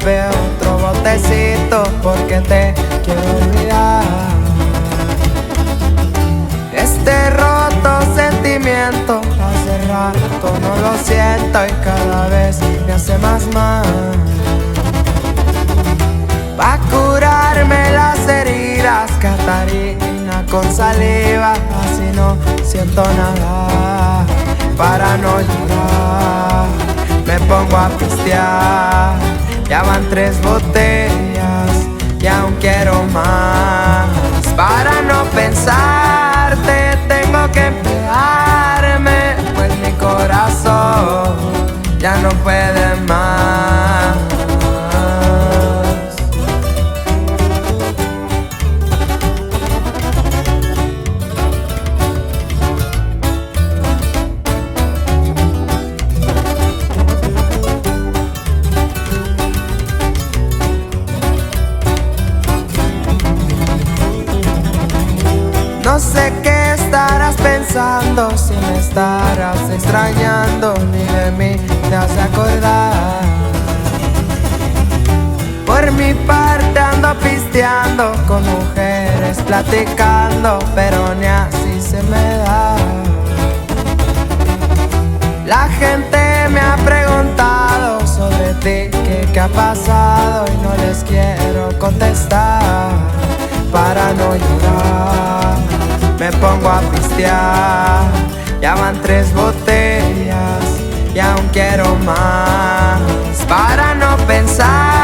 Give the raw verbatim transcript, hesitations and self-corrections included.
sirve otro botecito porque te quiero olvidar. Este roto sentimiento hace rato no lo siento y cada vez me hace más mal. Pa' curarme las heridas, Catarina con saliva, así no siento nada. Para no llorar me pongo a pistear, ya van tres botellas y aún quiero más. Para no pensarte tengo que emplearme, pues mi corazón ya no puede más. No sé qué estarás pensando, si me estarás extrañando, ni de mí te has de acordar. Por mi parte ando pisteando, con mujeres platicando, pero ni así se me da. La gente me ha preguntado sobre ti, que qué ha pasado, y no les quiero contestar. Para no llorar me pongo a pistear, ya van tres botellas y aún quiero más. Para no pensar